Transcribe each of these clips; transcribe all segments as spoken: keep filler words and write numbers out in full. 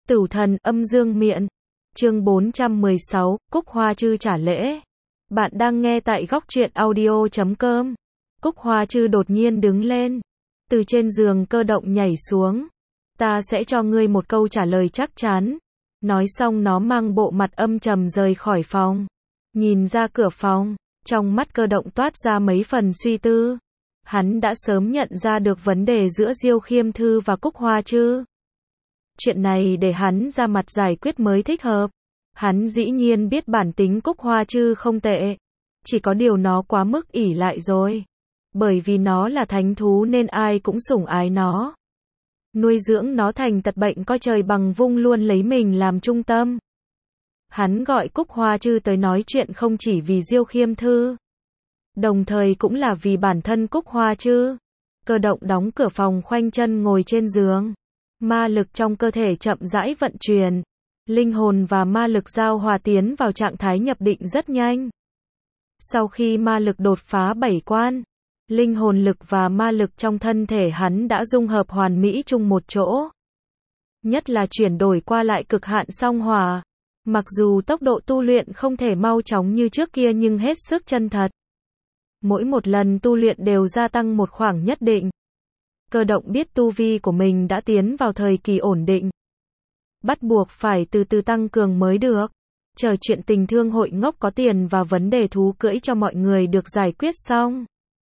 Tửu thần âm dương miện. Chương bốn trăm mười sáu, Cúc Hoa Trư trả lễ. Bạn đang nghe tại góc truyện audio chấm com. Cúc Hoa Trư đột nhiên đứng lên, từ trên giường cơ động nhảy xuống. Ta sẽ cho ngươi một câu trả lời chắc chắn. Nói xong nó mang bộ mặt âm trầm rời khỏi phòng. Nhìn ra cửa phòng, trong mắt cơ động toát ra mấy phần suy tư. Hắn đã sớm nhận ra được vấn đề giữa Diêu Khiêm Thư và Cúc Hoa Trư. Chuyện này để hắn ra mặt giải quyết mới thích hợp. Hắn dĩ nhiên biết bản tính Cúc Hoa Trư không tệ. Chỉ có điều nó quá mức ỷ lại rồi. Bởi vì nó là thánh thú nên ai cũng sủng ái nó. Nuôi dưỡng nó thành tật bệnh coi trời bằng vung, luôn lấy mình làm trung tâm. Hắn gọi Cúc Hoa Trư tới nói chuyện không chỉ vì Diêu Khiêm Thư, đồng thời cũng là vì bản thân Cúc Hoa Trư. Cơ động đóng cửa phòng, khoanh chân ngồi trên giường. Ma lực trong cơ thể chậm rãi vận chuyển. Linh hồn và ma lực giao hòa tiến vào trạng thái nhập định rất nhanh. Sau khi ma lực đột phá bảy quan, linh hồn lực và ma lực trong thân thể hắn đã dung hợp hoàn mỹ chung một chỗ. Nhất là chuyển đổi qua lại cực hạn song hòa. Mặc dù tốc độ tu luyện không thể mau chóng như trước kia nhưng hết sức chân thật. Mỗi một lần tu luyện đều gia tăng một khoảng nhất định. Cơ động biết tu vi của mình đã tiến vào thời kỳ ổn định. Bắt buộc phải từ từ tăng cường mới được. Chờ chuyện tình thương hội ngốc có tiền và vấn đề thú cưỡi cho mọi người được giải quyết xong.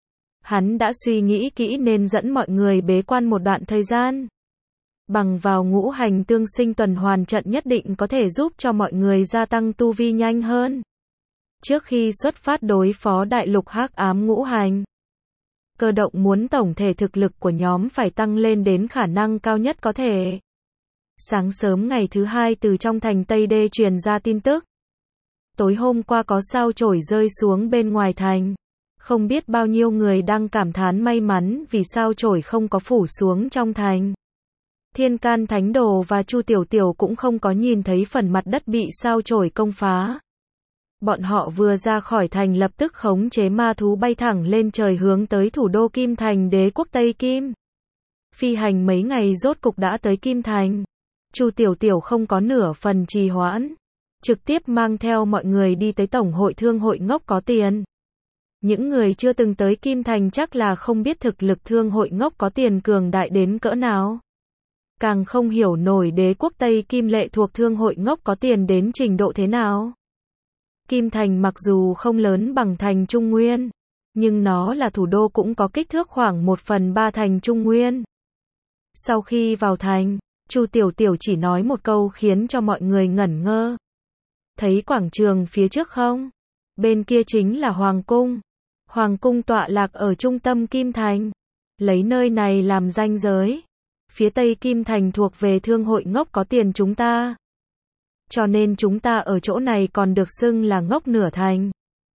Hắn đã suy nghĩ kỹ nên dẫn mọi người bế quan một đoạn thời gian. Bằng vào ngũ hành tương sinh tuần hoàn trận nhất định có thể giúp cho mọi người gia tăng tu vi nhanh hơn. Trước khi xuất phát đối phó đại lục hắc ám ngũ hành, cơ động muốn tổng thể thực lực của nhóm phải tăng lên đến khả năng cao nhất có thể. Sáng sớm ngày thứ hai từ trong thành Tây Đê truyền ra tin tức. Tối hôm qua có sao chổi rơi xuống bên ngoài thành. Không biết bao nhiêu người đang cảm thán may mắn vì sao chổi không có phủ xuống trong thành. Thiên Can Thánh Đồ và Chu Tiểu Tiểu cũng không có nhìn thấy phần mặt đất bị sao chổi công phá. Bọn họ vừa ra khỏi thành lập tức khống chế ma thú bay thẳng lên trời hướng tới thủ đô Kim Thành đế quốc Tây Kim. Phi hành mấy ngày rốt cục đã tới Kim Thành. Chu Tiểu Tiểu không có nửa phần trì hoãn, trực tiếp mang theo mọi người đi tới Tổng hội Thương hội ngốc có tiền. Những người chưa từng tới Kim Thành chắc là không biết thực lực Thương hội ngốc có tiền cường đại đến cỡ nào. Càng không hiểu nổi đế quốc Tây Kim lệ thuộc Thương hội ngốc có tiền đến trình độ thế nào. Kim Thành mặc dù không lớn bằng thành Trung Nguyên, nhưng nó là thủ đô cũng có kích thước khoảng một phần ba thành Trung Nguyên. Sau khi vào thành, Chu Tiểu Tiểu chỉ nói một câu khiến cho mọi người ngẩn ngơ. Thấy quảng trường phía trước không? Bên kia chính là Hoàng Cung. Hoàng Cung tọa lạc ở trung tâm Kim Thành. Lấy nơi này làm ranh giới. Phía Tây Kim Thành thuộc về Thương hội ngốc có tiền chúng ta. Cho nên chúng ta ở chỗ này còn được xưng là ngốc nửa thành.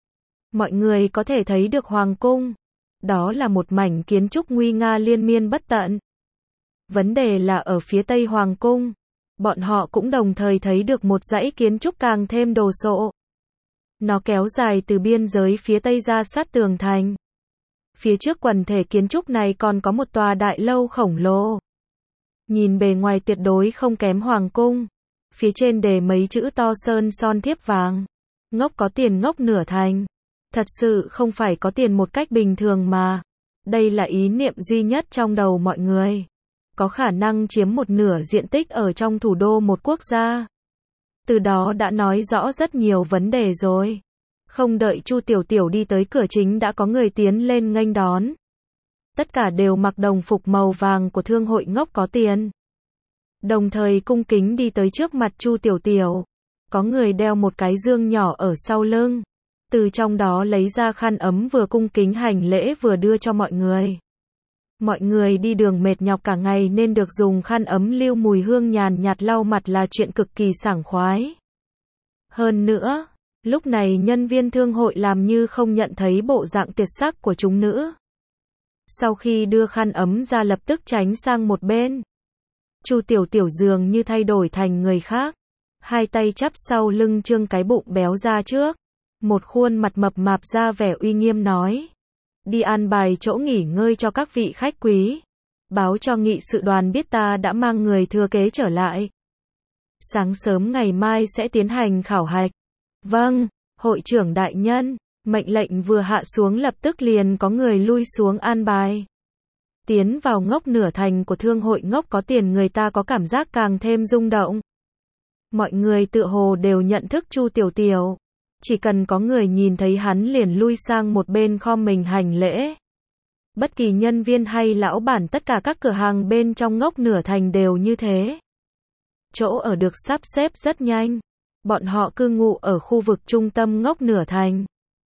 Mọi người có thể thấy được Hoàng Cung. Đó là một mảnh kiến trúc nguy nga liên miên bất tận. Vấn đề là ở phía Tây Hoàng Cung, bọn họ cũng đồng thời thấy được một dãy kiến trúc càng thêm đồ sộ. Nó kéo dài từ biên giới phía Tây ra sát tường thành. Phía trước quần thể kiến trúc này còn có một tòa đại lâu khổng lồ. Nhìn bề ngoài tuyệt đối không kém Hoàng Cung. Phía trên đề mấy chữ to sơn son thiếp vàng. Ngốc có tiền ngốc nửa thành. Thật sự không phải có tiền một cách bình thường mà. Đây là ý niệm duy nhất trong đầu mọi người. Có khả năng chiếm một nửa diện tích ở trong thủ đô một quốc gia. Từ đó đã nói rõ rất nhiều vấn đề rồi. Không đợi Chu Tiểu Tiểu đi tới cửa chính đã có người tiến lên nghênh đón. Tất cả đều mặc đồng phục màu vàng của Thương hội ngốc có tiền. Đồng thời cung kính đi tới trước mặt Chu Tiểu Tiểu. Có người đeo một cái dương nhỏ ở sau lưng. Từ trong đó lấy ra khăn ấm vừa cung kính hành lễ vừa đưa cho mọi người. Mọi người đi đường mệt nhọc cả ngày nên được dùng khăn ấm lưu mùi hương nhàn nhạt lau mặt là chuyện cực kỳ sảng khoái. Hơn nữa, lúc này nhân viên thương hội làm như không nhận thấy bộ dạng tiệt sắc của chúng nữ. Sau khi đưa khăn ấm ra lập tức tránh sang một bên. Chu Tiểu Tiểu dường như thay đổi thành người khác. Hai tay chắp sau lưng trương cái bụng béo ra trước. Một khuôn mặt mập mạp ra vẻ uy nghiêm nói. Đi an bài chỗ nghỉ ngơi cho các vị khách quý. Báo cho nghị sự đoàn biết ta đã mang người thừa kế trở lại. Sáng sớm ngày mai sẽ tiến hành khảo hạch. Vâng, hội trưởng đại nhân. Mệnh lệnh vừa hạ xuống lập tức liền có người lui xuống an bài. Tiến vào ngốc nửa thành của thương hội ngốc có tiền, người ta có cảm giác càng thêm rung động. Mọi người tựa hồ đều nhận thức Chu Tiểu Tiểu. Chỉ cần có người nhìn thấy hắn liền lui sang một bên khom mình hành lễ. Bất kỳ nhân viên hay lão bản tất cả các cửa hàng bên trong ngốc nửa thành đều như thế. Chỗ ở được sắp xếp rất nhanh. Bọn họ cư ngụ ở khu vực trung tâm ngốc nửa thành.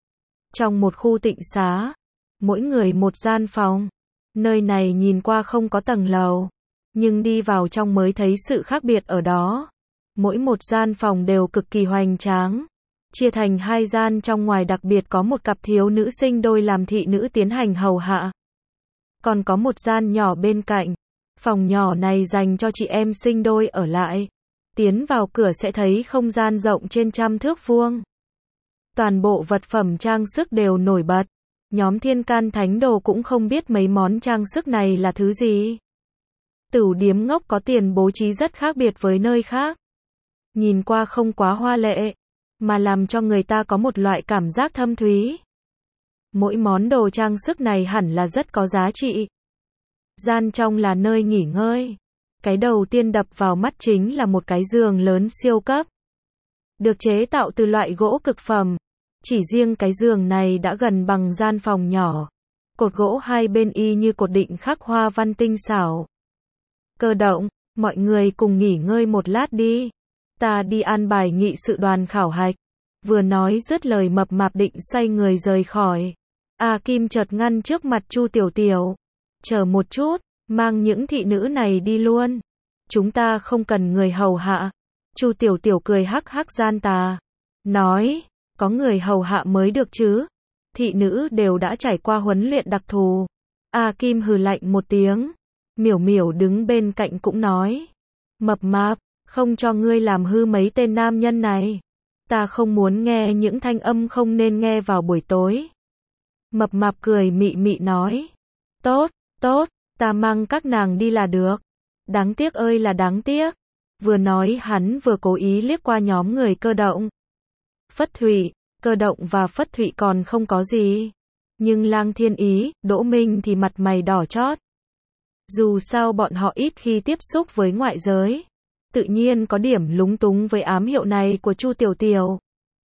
Trong một khu tịnh xá. Mỗi người một gian phòng. Nơi này nhìn qua không có tầng lầu. Nhưng đi vào trong mới thấy sự khác biệt ở đó. Mỗi một gian phòng đều cực kỳ hoành tráng. Chia thành hai gian, trong ngoài đặc biệt có một cặp thiếu nữ sinh đôi làm thị nữ tiến hành hầu hạ. Còn có một gian nhỏ bên cạnh. Phòng nhỏ này dành cho chị em sinh đôi ở lại. Tiến vào cửa sẽ thấy không gian rộng trên trăm thước vuông. Toàn bộ vật phẩm trang sức đều nổi bật. Nhóm Thiên Can Thánh Đồ cũng không biết mấy món trang sức này là thứ gì. Tửu điếm ngốc có tiền bố trí rất khác biệt với nơi khác. Nhìn qua không quá hoa lệ, mà làm cho người ta có một loại cảm giác thâm thúy. Mỗi món đồ trang sức này hẳn là rất có giá trị. Gian trong là nơi nghỉ ngơi. Cái đầu tiên đập vào mắt chính là một cái giường lớn siêu cấp. Được chế tạo từ loại gỗ cực phẩm. Chỉ riêng cái giường này đã gần bằng gian phòng nhỏ. Cột gỗ hai bên y như cột định khắc hoa văn tinh xảo. Cơ động, mọi người cùng nghỉ ngơi một lát đi. Ta đi an bài nghị sự đoàn khảo hạch. Vừa nói dứt lời mập mạp định xoay người rời khỏi. A Kim chợt ngăn trước mặt Chu Tiểu Tiểu. Chờ một chút, mang những thị nữ này đi luôn. Chúng ta không cần người hầu hạ. Chu Tiểu Tiểu cười hắc hắc gian tà. Nói, có người hầu hạ mới được chứ. Thị nữ đều đã trải qua huấn luyện đặc thù. A Kim hừ lạnh một tiếng. Miểu Miểu đứng bên cạnh cũng nói. Mập mạp, không cho ngươi làm hư mấy tên nam nhân này. Ta không muốn nghe những thanh âm không nên nghe vào buổi tối. Mập mạp cười mị mị nói. Tốt, tốt, ta mang các nàng đi là được. Đáng tiếc ơi là đáng tiếc. Vừa nói hắn vừa cố ý liếc qua nhóm người Cơ Động. Phất Thụy, Cơ Động và Phất Thụy còn không có gì. Nhưng Lang Thiên Ý, Đỗ Minh thì mặt mày đỏ chót. Dù sao bọn họ ít khi tiếp xúc với ngoại giới. Tự nhiên có điểm lúng túng với ám hiệu này của Chu Tiểu Tiểu.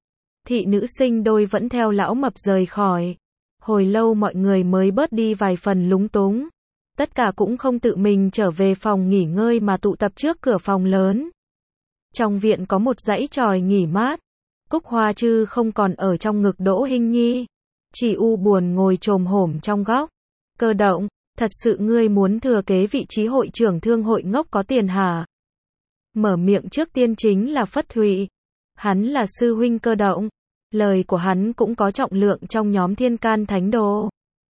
Thị nữ sinh đôi vẫn theo lão mập rời khỏi. Hồi lâu mọi người mới bớt đi vài phần lúng túng. Tất cả cũng không tự mình trở về phòng nghỉ ngơi mà tụ tập trước cửa phòng lớn. Trong viện có một dãy chòi nghỉ mát. Cúc Hoa Trư không còn ở trong ngực Đỗ Hinh Nhi. Chỉ u buồn ngồi chồm hổm trong góc. Cơ Động, thật sự ngươi muốn thừa kế vị trí hội trưởng thương hội ngốc có tiền hả? Mở miệng trước tiên chính là Phất Thụy. Hắn là sư huynh Cơ Động. Lời của hắn cũng có trọng lượng trong nhóm Thiên Can Thánh Đồ.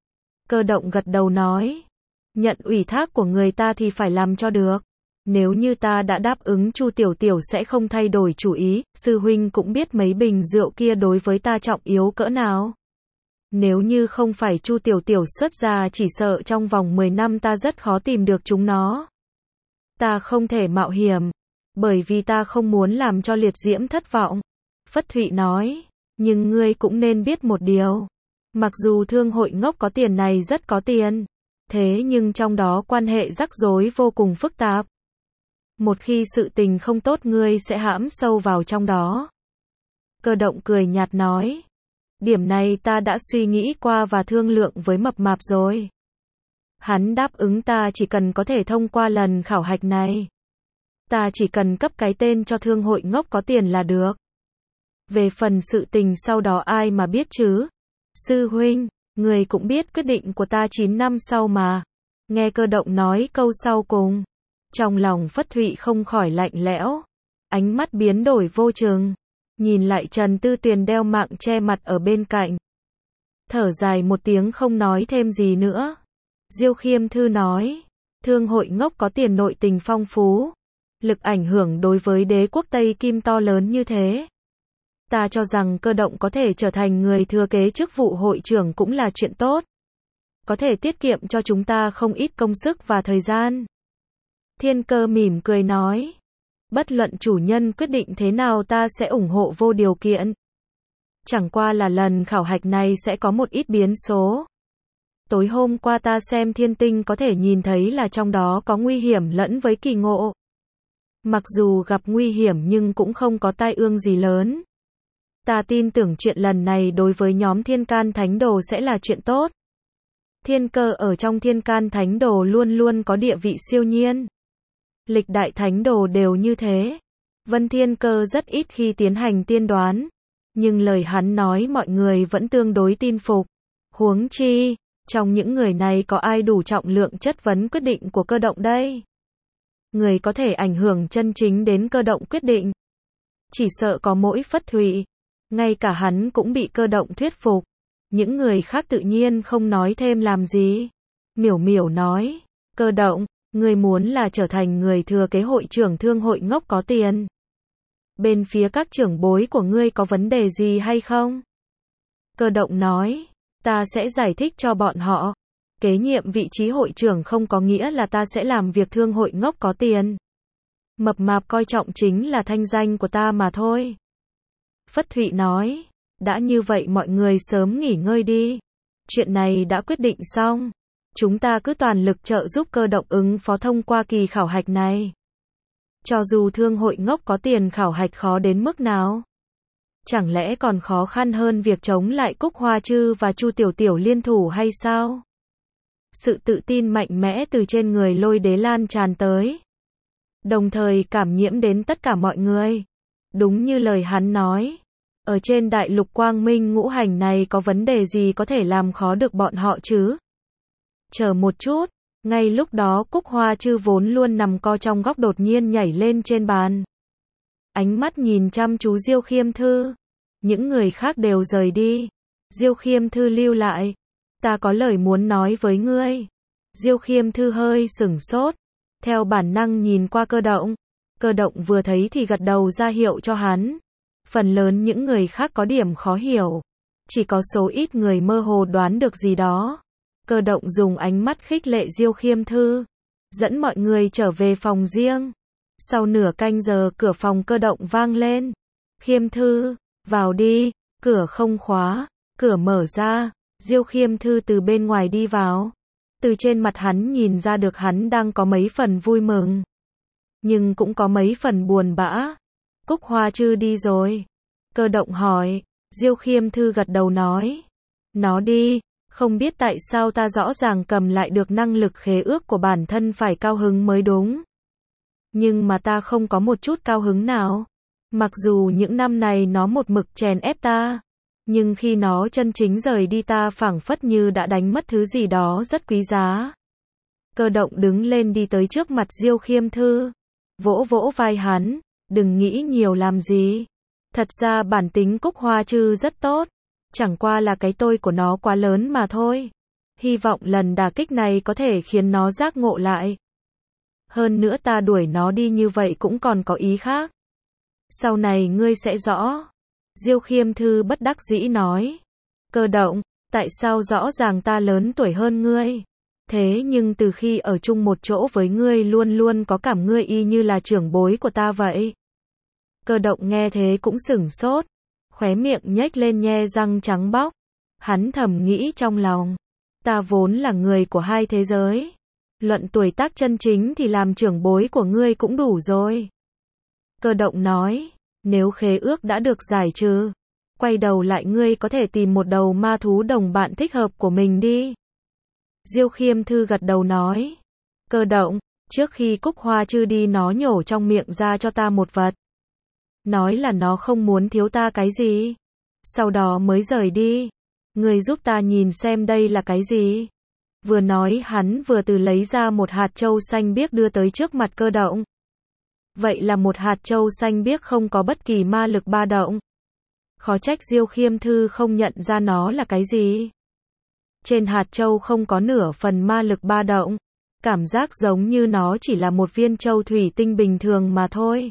Cơ Động gật đầu nói. Nhận ủy thác của người ta thì phải làm cho được. Nếu như ta đã đáp ứng Chu Tiểu Tiểu sẽ không thay đổi chủ ý, sư huynh cũng biết mấy bình rượu kia đối với ta trọng yếu cỡ nào. Nếu như không phải Chu Tiểu Tiểu xuất ra chỉ sợ trong vòng mười năm ta rất khó tìm được chúng nó. Ta không thể mạo hiểm, bởi vì ta không muốn làm cho Liệt Diễm thất vọng. Phất Thụy nói, nhưng ngươi cũng nên biết một điều. Mặc dù thương hội ngốc có tiền này rất có tiền, thế nhưng trong đó quan hệ rắc rối vô cùng phức tạp. Một khi sự tình không tốt ngươi sẽ hãm sâu vào trong đó. Cơ Động cười nhạt nói. Điểm này ta đã suy nghĩ qua và thương lượng với mập mạp rồi. Hắn đáp ứng ta chỉ cần có thể thông qua lần khảo hạch này. Ta chỉ cần cấp cái tên cho thương hội ngốc có tiền là được. Về phần sự tình sau đó ai mà biết chứ? Sư huynh, người cũng biết quyết định của ta chín năm sau mà. Nghe Cơ Động nói câu sau cùng. Trong lòng Phất Thụy không khỏi lạnh lẽo. Ánh mắt biến đổi vô chừng. Nhìn lại Trần Tư Tuyền đeo mạng che mặt ở bên cạnh. Thở dài một tiếng không nói thêm gì nữa. Diêu Khiêm Thư nói. Thương hội ngốc có tiền nội tình phong phú. Lực ảnh hưởng đối với đế quốc Tây Kim to lớn như thế. Ta cho rằng Cơ Động có thể trở thành người thừa kế chức vụ hội trưởng cũng là chuyện tốt. Có thể tiết kiệm cho chúng ta không ít công sức và thời gian. Thiên Cơ mỉm cười nói. Bất luận chủ nhân quyết định thế nào ta sẽ ủng hộ vô điều kiện. Chẳng qua là lần khảo hạch này sẽ có một ít biến số. Tối hôm qua ta xem thiên tinh có thể nhìn thấy là trong đó có nguy hiểm lẫn với kỳ ngộ. Mặc dù gặp nguy hiểm nhưng cũng không có tai ương gì lớn. Ta tin tưởng chuyện lần này đối với nhóm Thiên Can Thánh Đồ sẽ là chuyện tốt. Thiên cơ ở trong Thiên Can Thánh Đồ luôn luôn có địa vị siêu nhiên. Lịch đại thánh đồ đều như thế. Vân Thiên Cơ rất ít khi tiến hành tiên đoán. Nhưng lời hắn nói mọi người vẫn tương đối tin phục. Huống chi, trong những người này có ai đủ trọng lượng chất vấn quyết định của Cơ Động đây? Người có thể ảnh hưởng chân chính đến Cơ Động quyết định. Chỉ sợ có mỗi Phất Thụy. Ngay cả hắn cũng bị Cơ Động thuyết phục. Những người khác tự nhiên không nói thêm làm gì. Miểu Miểu nói, Cơ Động, ngươi muốn là trở thành người thừa kế hội trưởng thương hội ngốc có tiền. Bên phía các trưởng bối của ngươi có vấn đề gì hay không? Cơ Động nói, ta sẽ giải thích cho bọn họ. Kế nhiệm vị trí hội trưởng không có nghĩa là ta sẽ làm việc thương hội ngốc có tiền. Mập mạp coi trọng chính là thanh danh của ta mà thôi. Phất Thụy nói, đã như vậy mọi người sớm nghỉ ngơi đi. Chuyện này đã quyết định xong. Chúng ta cứ toàn lực trợ giúp Cơ Động ứng phó thông qua kỳ khảo hạch này. Cho dù thương hội ngốc có tiền khảo hạch khó đến mức nào. Chẳng lẽ còn khó khăn hơn việc chống lại Cúc Hoa Trư và Chu Tiểu Tiểu liên thủ hay sao? Sự tự tin mạnh mẽ từ trên người Lôi Đế lan tràn tới. Đồng thời cảm nhiễm đến tất cả mọi người. Đúng như lời hắn nói. Ở trên đại lục quang minh ngũ hành này có vấn đề gì có thể làm khó được bọn họ chứ? Chờ một chút, ngay lúc đó Cúc Hoa Trư vốn luôn nằm co trong góc đột nhiên nhảy lên trên bàn. Ánh mắt nhìn chăm chú Diêu Khiêm Thư. Những người khác đều rời đi. Diêu Khiêm Thư lưu lại. Ta có lời muốn nói với ngươi. Diêu Khiêm Thư hơi sửng sốt. Theo bản năng nhìn qua Cơ Động. Cơ Động vừa thấy thì gật đầu ra hiệu cho hắn. Phần lớn những người khác có điểm khó hiểu. Chỉ có số ít người mơ hồ đoán được gì đó. Cơ Động dùng ánh mắt khích lệ Diêu Khiêm Thư. Dẫn mọi người trở về phòng riêng. Sau nửa canh giờ cửa phòng Cơ Động vang lên. Khiêm Thư, vào đi. Cửa không khóa. Cửa mở ra. Diêu Khiêm Thư từ bên ngoài đi vào. Từ trên mặt hắn nhìn ra được hắn đang có mấy phần vui mừng. Nhưng cũng có mấy phần buồn bã. Cúc Hoa Trư đi rồi. Cơ Động hỏi. Diêu Khiêm Thư gật đầu nói. Nó đi. Không biết tại sao ta rõ ràng cầm lại được năng lực khế ước của bản thân phải cao hứng mới đúng. Nhưng mà ta không có một chút cao hứng nào. Mặc dù những năm này nó một mực chèn ép ta. Nhưng khi nó chân chính rời đi ta phảng phất như đã đánh mất thứ gì đó rất quý giá. Cơ Động đứng lên đi tới trước mặt Diêu Khiêm Thư. Vỗ vỗ vai hắn. Đừng nghĩ nhiều làm gì. Thật ra bản tính Cúc Hoa Trư rất tốt. Chẳng qua là cái tôi của nó quá lớn mà thôi. Hy vọng lần đả kích này có thể khiến nó giác ngộ lại. Hơn nữa ta đuổi nó đi như vậy cũng còn có ý khác. Sau này ngươi sẽ rõ. Diêu Khiêm Thư bất đắc dĩ nói. Cơ Động, tại sao rõ ràng ta lớn tuổi hơn ngươi? Thế nhưng từ khi ở chung một chỗ với ngươi luôn luôn có cảm ngươi y như là trưởng bối của ta vậy. Cơ Động nghe thế cũng sửng sốt. Khóe miệng nhếch lên nhe răng trắng bóc. Hắn thầm nghĩ trong lòng. Ta vốn là người của hai thế giới. Luận tuổi tác chân chính thì làm trưởng bối của ngươi cũng đủ rồi. Cơ Động nói. Nếu khế ước đã được giải trừ. Quay đầu lại ngươi có thể tìm một đầu ma thú đồng bạn thích hợp của mình đi. Diêu Khiêm Thư gật đầu nói. Cơ Động, trước khi Cúc Hoa Trư đi nó nhổ trong miệng ra cho ta một vật. Nói là nó không muốn thiếu ta cái gì. Sau đó mới rời đi. Ngươi giúp ta nhìn xem đây là cái gì. Vừa nói hắn vừa từ lấy ra một hạt châu xanh biếc đưa tới trước mặt Cơ Động. Vậy là một hạt châu xanh biếc không có bất kỳ ma lực ba động. Khó trách Diêu Khiêm Thư không nhận ra nó là cái gì. Trên hạt châu không có nửa phần ma lực ba động. Cảm giác giống như nó chỉ là một viên châu thủy tinh bình thường mà thôi.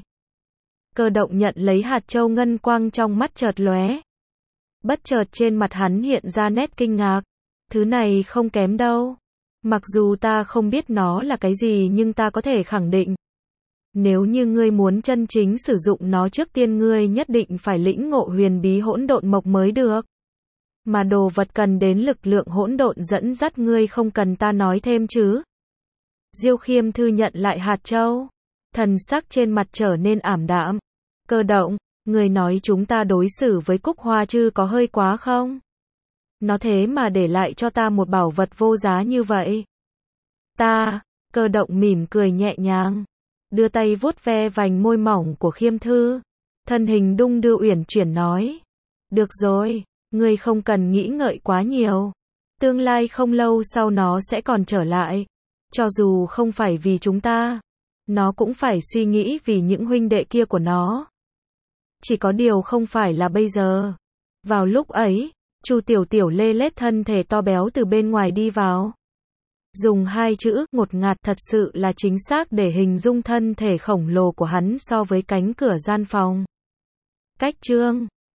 Cơ Động nhận lấy hạt châu ngân quang trong mắt chợt lóe. Bất chợt trên mặt hắn hiện ra nét kinh ngạc. Thứ này không kém đâu. Mặc dù ta không biết nó là cái gì nhưng ta có thể khẳng định. Nếu như ngươi muốn chân chính sử dụng nó trước tiên ngươi nhất định phải lĩnh ngộ huyền bí hỗn độn mộc mới được. Mà đồ vật cần đến lực lượng hỗn độn dẫn dắt ngươi không cần ta nói thêm chứ. Diêu Khiêm Thư nhận lại hạt châu. Thần sắc trên mặt trở nên ảm đạm. Cơ Động, người nói chúng ta đối xử với Cúc Hoa Trư có hơi quá không? Nó thế mà để lại cho ta một bảo vật vô giá như vậy. Ta, Cơ Động mỉm cười nhẹ nhàng. Đưa tay vuốt ve vành môi mỏng của Khiêm Thư. Thân hình đung đưa uyển chuyển nói. Được rồi, ngươi không cần nghĩ ngợi quá nhiều. Tương lai không lâu sau nó sẽ còn trở lại. Cho dù không phải vì chúng ta, nó cũng phải suy nghĩ vì những huynh đệ kia của nó. Chỉ có điều không phải là bây giờ. Vào lúc ấy, Chu Tiểu Tiểu lê lết thân thể to béo từ bên ngoài đi vào. Dùng hai chữ ngột ngạt thật sự là chính xác để hình dung thân thể khổng lồ của hắn so với cánh cửa gian phòng. Cách chương